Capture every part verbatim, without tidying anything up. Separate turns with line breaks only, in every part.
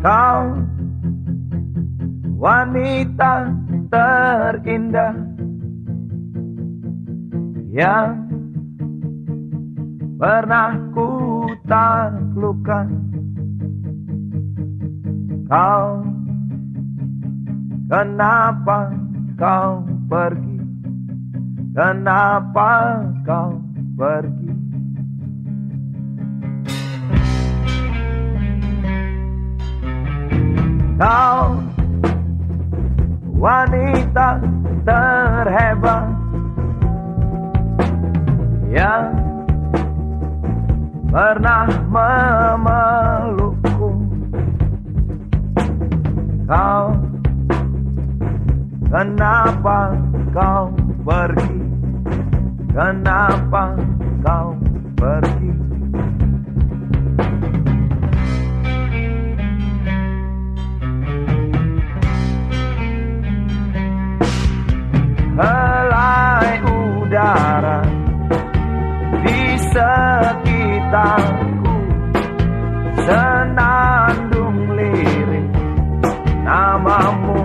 Kau wanita terindah yang pernah ku taklukkan. Kau, kenapa kau pergi? Kenapa kau pergi? Kau wanita terhebat yang pernah memelukku. Kau, kenapa kau pergi? Kenapa kau pergi? Helai udara di sekitarku, senandung lirik namamu.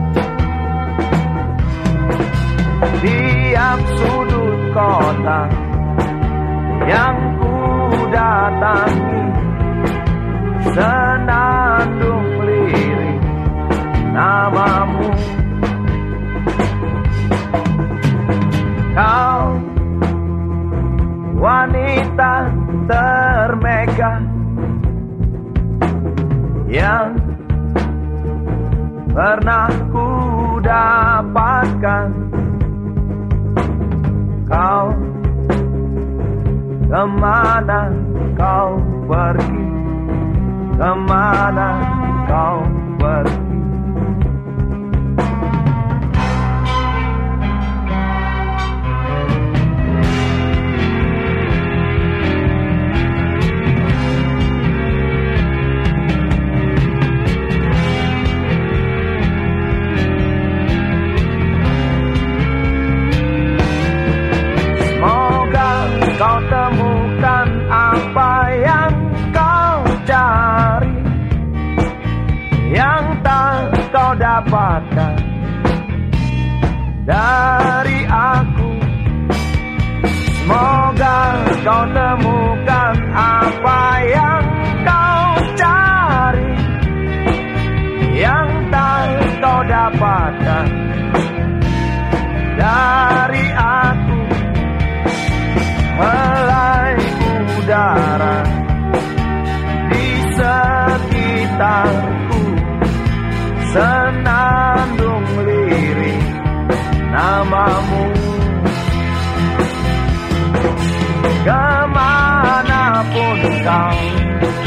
Tiap sudut kota yang ku datangi, senandung lirik namamu. Kau wanita termegah yang pernah ku dapatkan. Kau, kemana kau pergi? Kemana kau pergi? Kau temukan apa yang kau cari, yang tak kau dapatkan dari aku. Semoga kau temukan apa yang kau cari, yang tak kau dapatkan dari aku. Helai udara di sekitarku, senandung lirik namamu. Kemanapun kau